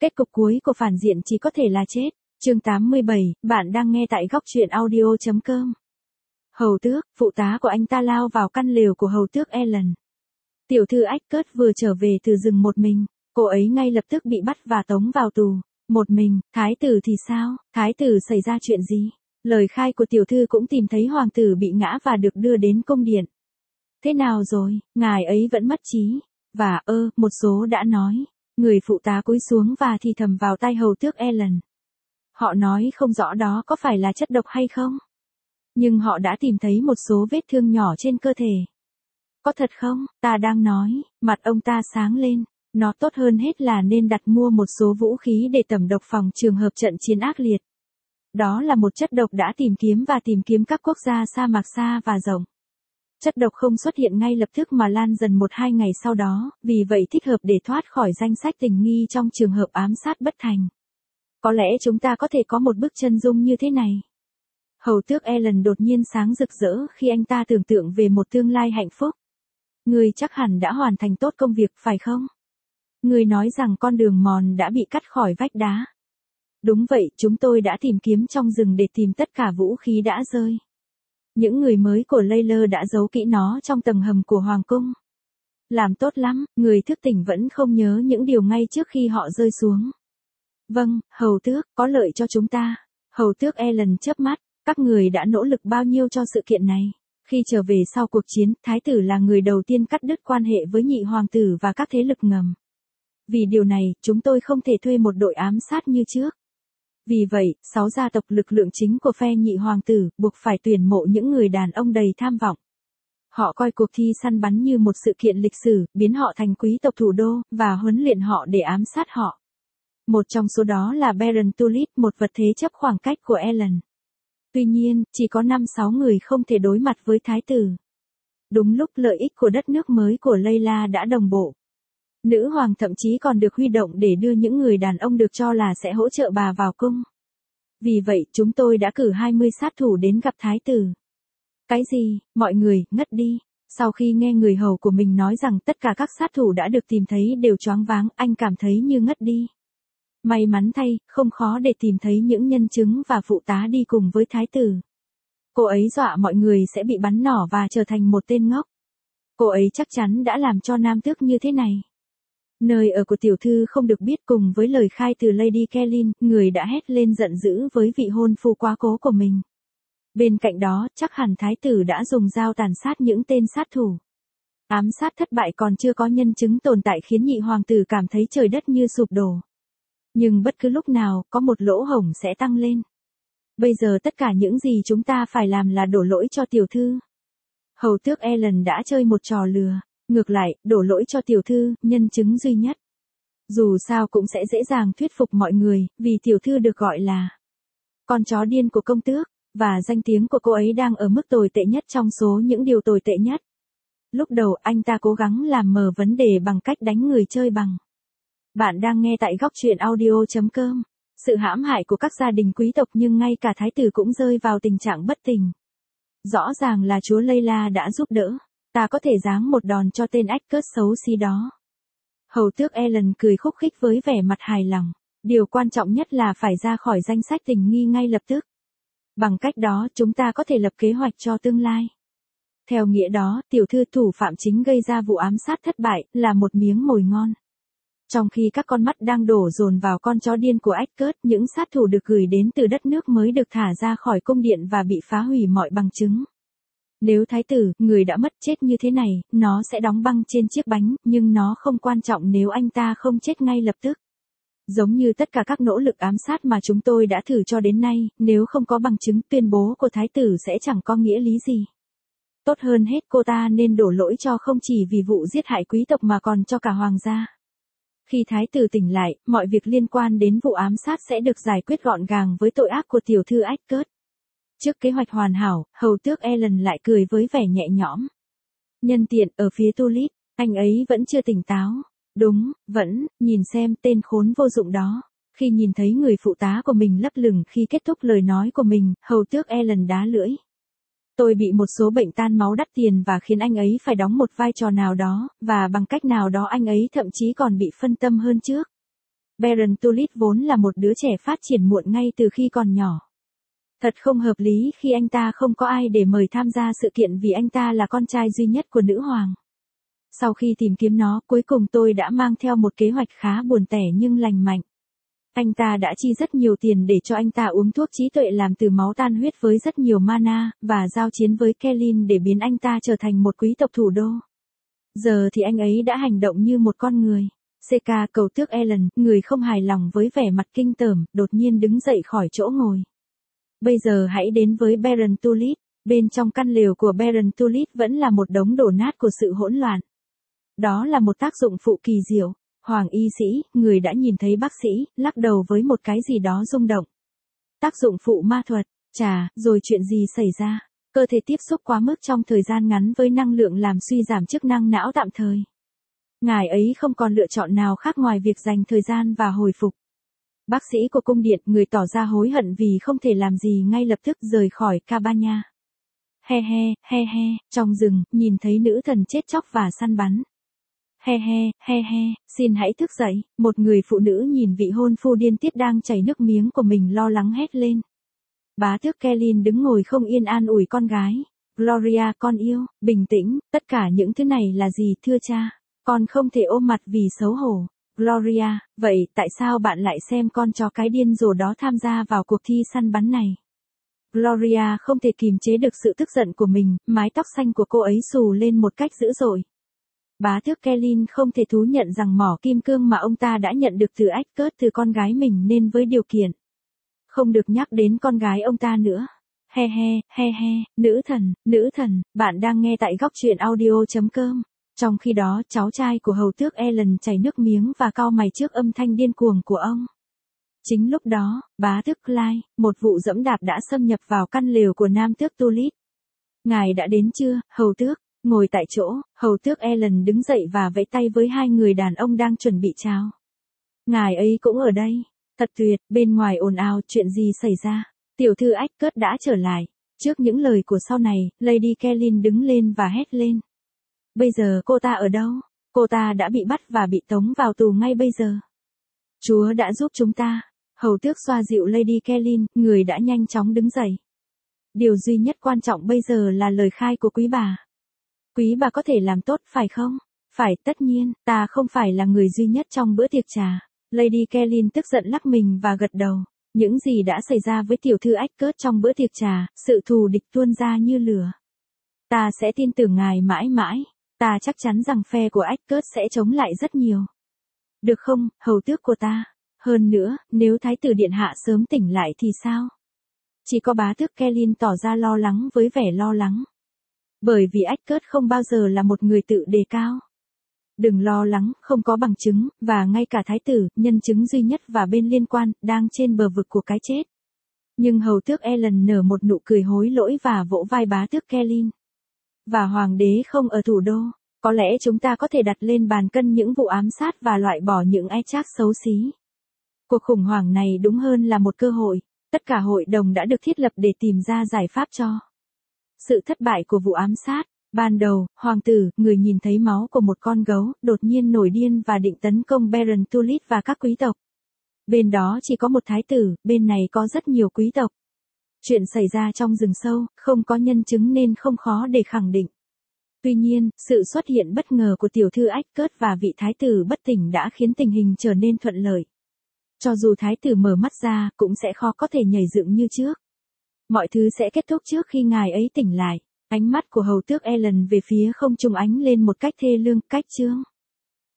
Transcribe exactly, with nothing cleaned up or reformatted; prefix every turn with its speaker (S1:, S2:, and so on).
S1: Kết cục cuối của phản diện chỉ có thể là chết. Chương tám mươi bảy, bạn đang nghe tại góc truyện audio chấm com. Hầu tước, phụ tá của anh ta lao vào căn lều của hầu tước Ellen. Tiểu thư Eckert vừa trở về từ rừng một mình, cô ấy ngay lập tức bị bắt và tống vào tù. Một mình, thái tử thì sao, thái tử xảy ra chuyện gì? Lời khai của tiểu thư cũng tìm thấy hoàng tử bị ngã và được đưa đến cung điện. Thế nào rồi, ngài ấy vẫn mất trí. Và ơ, một số đã nói. Người phụ tá cúi xuống và thì thầm vào tai hầu tước Ellen. Họ nói không rõ đó có phải là chất độc hay không. Nhưng họ đã tìm thấy một số vết thương nhỏ trên cơ thể. Có thật không? Ta đang nói, mặt ông ta sáng lên. Nó tốt hơn hết là nên đặt mua một số vũ khí để tẩm độc phòng trường hợp trận chiến ác liệt. Đó là một chất độc đã tìm kiếm và tìm kiếm các quốc gia sa mạc xa và rộng. Chất độc không xuất hiện ngay lập tức mà lan dần một hai ngày sau đó, vì vậy thích hợp để thoát khỏi danh sách tình nghi trong trường hợp ám sát bất thành. Có lẽ chúng ta có thể có một bức chân dung như thế này. Hầu tước Ellen đột nhiên sáng rực rỡ khi anh ta tưởng tượng về một tương lai hạnh phúc. Ngươi chắc hẳn đã hoàn thành tốt công việc, phải không? Ngươi nói rằng con đường mòn đã bị cắt khỏi vách đá. Đúng vậy, chúng tôi đã tìm kiếm trong rừng để tìm tất cả vũ khí đã rơi. Những người mới của Layla đã giấu kỹ nó trong tầng hầm của hoàng cung. Làm tốt lắm, người thức tỉnh vẫn không nhớ những điều ngay trước khi họ rơi xuống. Vâng, hầu tước, có lợi cho chúng ta. Hầu tước Ellen chớp mắt, các người đã nỗ lực bao nhiêu cho sự kiện này. Khi trở về sau cuộc chiến, thái tử là người đầu tiên cắt đứt quan hệ với nhị hoàng tử và các thế lực ngầm. Vì điều này, chúng tôi không thể thuê một đội ám sát như trước. Vì vậy, sáu gia tộc lực lượng chính của phe nhị hoàng tử buộc phải tuyển mộ những người đàn ông đầy tham vọng. Họ coi cuộc thi săn bắn như một sự kiện lịch sử, biến họ thành quý tộc thủ đô, và huấn luyện họ để ám sát họ. Một trong số đó là Baron Tulip, một vật thế chấp khoảng cách của Ellen. Tuy nhiên, chỉ có năm sáu người không thể đối mặt với thái tử. Đúng lúc lợi ích của đất nước mới của Layla đã đồng bộ. Nữ hoàng thậm chí còn được huy động để đưa những người đàn ông được cho là sẽ hỗ trợ bà vào cung. Vì vậy, chúng tôi đã cử hai mươi sát thủ đến gặp thái tử. Cái gì, mọi người, ngất đi. Sau khi nghe người hầu của mình nói rằng tất cả các sát thủ đã được tìm thấy đều choáng váng, anh cảm thấy như ngất đi. May mắn thay, không khó để tìm thấy những nhân chứng và phụ tá đi cùng với thái tử. Cô ấy dọa mọi người sẽ bị bắn nỏ và trở thành một tên ngốc. Cô ấy chắc chắn đã làm cho nam tước như thế này. Nơi ở của tiểu thư không được biết, cùng với lời khai từ Lady Kellyn, người đã hét lên giận dữ với vị hôn phu quá cố của mình. Bên cạnh đó, chắc hẳn thái tử đã dùng dao tàn sát những tên sát thủ. Ám sát thất bại còn chưa có nhân chứng tồn tại khiến nhị hoàng tử cảm thấy trời đất như sụp đổ. Nhưng bất cứ lúc nào, có một lỗ hổng sẽ tăng lên. Bây giờ tất cả những gì chúng ta phải làm là đổ lỗi cho tiểu thư. Hầu tước Ellen đã chơi một trò lừa. Ngược lại, đổ lỗi cho tiểu thư, nhân chứng duy nhất. Dù sao cũng sẽ dễ dàng thuyết phục mọi người, vì tiểu thư được gọi là con chó điên của công tước, và danh tiếng của cô ấy đang ở mức tồi tệ nhất trong số những điều tồi tệ nhất. Lúc đầu anh ta cố gắng làm mờ vấn đề bằng cách đánh người chơi bằng. Bạn đang nghe tại góc truyện audio chấm com. Sự hãm hại của các gia đình quý tộc, nhưng ngay cả thái tử cũng rơi vào tình trạng bất tỉnh. Rõ ràng là chúa Layla đã giúp đỡ. Ta có thể giáng một đòn cho tên Eckert xấu xí đó. Hầu tước Ellen cười khúc khích với vẻ mặt hài lòng. Điều quan trọng nhất là phải ra khỏi danh sách tình nghi ngay lập tức. Bằng cách đó, chúng ta có thể lập kế hoạch cho tương lai. Theo nghĩa đó, tiểu thư thủ phạm chính gây ra vụ ám sát thất bại, là một miếng mồi ngon. Trong khi các con mắt đang đổ dồn vào con chó điên của Eckert, những sát thủ được gửi đến từ đất nước mới được thả ra khỏi cung điện và bị phá hủy mọi bằng chứng. Nếu thái tử, người đã mất, chết như thế này, nó sẽ đóng băng trên chiếc bánh, nhưng nó không quan trọng nếu anh ta không chết ngay lập tức. Giống như tất cả các nỗ lực ám sát mà chúng tôi đã thử cho đến nay, nếu không có bằng chứng, tuyên bố của thái tử sẽ chẳng có nghĩa lý gì. Tốt hơn hết, cô ta nên đổ lỗi cho không chỉ vì vụ giết hại quý tộc mà còn cho cả hoàng gia. Khi thái tử tỉnh lại, mọi việc liên quan đến vụ ám sát sẽ được giải quyết gọn gàng với tội ác của tiểu thư Eckert. Trước kế hoạch hoàn hảo, hầu tước Ellen lại cười với vẻ nhẹ nhõm. Nhân tiện, ở phía Tulip, anh ấy vẫn chưa tỉnh táo. Đúng, vẫn, nhìn xem tên khốn vô dụng đó. Khi nhìn thấy người phụ tá của mình lấp lửng khi kết thúc lời nói của mình, hầu tước Ellen đá lưỡi. Tôi bị một số bệnh tan máu đắt tiền và khiến anh ấy phải đóng một vai trò nào đó, và bằng cách nào đó anh ấy thậm chí còn bị phân tâm hơn trước. Baron Tulip vốn là một đứa trẻ phát triển muộn ngay từ khi còn nhỏ. Thật không hợp lý khi anh ta không có ai để mời tham gia sự kiện vì anh ta là con trai duy nhất của nữ hoàng. Sau khi tìm kiếm nó, cuối cùng tôi đã mang theo một kế hoạch khá buồn tẻ nhưng lành mạnh. Anh ta đã chi rất nhiều tiền để cho anh ta uống thuốc trí tuệ làm từ máu tan huyết với rất nhiều mana, và giao chiến với Kellyn để biến anh ta trở thành một quý tộc thủ đô. Giờ thì anh ấy đã hành động như một con người. xê ca cầu tước Ellen, người không hài lòng với vẻ mặt kinh tởm, đột nhiên đứng dậy khỏi chỗ ngồi. Bây giờ hãy đến với Baron Tulip. Bên trong căn lều của Baron Tulip vẫn là một đống đổ nát của sự hỗn loạn. Đó là một tác dụng phụ kỳ diệu. Hoàng y sĩ, người đã nhìn thấy bác sĩ, lắc đầu với một cái gì đó rung động. Tác dụng phụ ma thuật, chà, rồi chuyện gì xảy ra? Cơ thể tiếp xúc quá mức trong thời gian ngắn với năng lượng làm suy giảm chức năng não tạm thời. Ngài ấy không còn lựa chọn nào khác ngoài việc dành thời gian và hồi phục. Bác sĩ của cung điện, người tỏ ra hối hận vì không thể làm gì ngay lập tức rời khỏi Cabana. He he, he he, trong rừng, nhìn thấy nữ thần chết chóc và săn bắn. He he, he he, xin hãy thức dậy, một người phụ nữ nhìn vị hôn phu điên tiết đang chảy nước miếng của mình lo lắng hét lên. Bá tước Kellyn đứng ngồi không yên an ủi con gái. Gloria con yêu, bình tĩnh, tất cả những thứ này là gì thưa cha? Con không thể ôm mặt vì xấu hổ. Gloria, vậy tại sao bạn lại xem con chó cái điên rồ đó tham gia vào cuộc thi săn bắn này? Gloria không thể kìm chế được sự tức giận của mình, mái tóc xanh của cô ấy xù lên một cách dữ dội. Bá tước Kellyn không thể thú nhận rằng mỏ kim cương mà ông ta đã nhận được từ Ascot từ con gái mình nên với điều kiện. Không được nhắc đến con gái ông ta nữa. He he, he he, nữ thần, nữ thần, bạn đang nghe tại góc truyện audio chấm com. Trong khi đó, cháu trai của hầu tước Ellen chảy nước miếng và cau mày trước âm thanh điên cuồng của ông. Chính lúc đó, bá tước Clyde, một vụ dẫm đạp đã xâm nhập vào căn lều của nam tước Tulip. Ngài đã đến chưa, hầu tước? Ngồi tại chỗ, hầu tước Ellen đứng dậy và vẫy tay với hai người đàn ông đang chuẩn bị chào. Ngài ấy cũng ở đây. Thật tuyệt, bên ngoài ồn ào, chuyện gì xảy ra? Tiểu thư Ascot đã trở lại. Trước những lời của sau này, Lady Kellyn đứng lên và hét lên. Bây giờ cô ta ở đâu? Cô ta đã bị bắt và bị tống vào tù ngay bây giờ. Chúa đã giúp chúng ta. Hầu tước xoa dịu Lady Kellyn, người đã nhanh chóng đứng dậy. Điều duy nhất quan trọng bây giờ là lời khai của quý bà. Quý bà có thể làm tốt phải không? Phải, tất nhiên, ta không phải là người duy nhất trong bữa tiệc trà. Lady Kellyn tức giận lắc mình và gật đầu. Những gì đã xảy ra với tiểu thư Ascot trong bữa tiệc trà, sự thù địch tuôn ra như lửa. Ta sẽ tin tưởng ngài mãi mãi. Ta chắc chắn rằng phe của Ascot sẽ chống lại rất nhiều. Được không, hầu tước của ta? Hơn nữa, nếu thái tử điện hạ sớm tỉnh lại thì sao? Chỉ có bá tước Kellyn tỏ ra lo lắng với vẻ lo lắng. Bởi vì Ascot không bao giờ là một người tự đề cao. Đừng lo lắng, không có bằng chứng, và ngay cả thái tử, nhân chứng duy nhất và bên liên quan, đang trên bờ vực của cái chết. Nhưng hầu tước Ellen nở một nụ cười hối lỗi và vỗ vai bá tước Kellyn. Và hoàng đế không ở thủ đô, có lẽ chúng ta có thể đặt lên bàn cân những vụ ám sát và loại bỏ những Essex xấu xí. Cuộc khủng hoảng này đúng hơn là một cơ hội, tất cả hội đồng đã được thiết lập để tìm ra giải pháp cho sự thất bại của vụ ám sát. Ban đầu, hoàng tử, người nhìn thấy máu của một con gấu, đột nhiên nổi điên và định tấn công Baron Tulip và các quý tộc. Bên đó chỉ có một thái tử, bên này có rất nhiều quý tộc. Chuyện xảy ra trong rừng sâu, không có nhân chứng nên không khó để khẳng định. Tuy nhiên, sự xuất hiện bất ngờ của tiểu thư Ascot và vị thái tử bất tỉnh đã khiến tình hình trở nên thuận lợi. Cho dù thái tử mở mắt ra, cũng sẽ khó có thể nhảy dựng như trước. Mọi thứ sẽ kết thúc trước khi ngài ấy tỉnh lại. Ánh mắt của hầu tước Ellen về phía không trung ánh lên một cách thê lương, cách chương.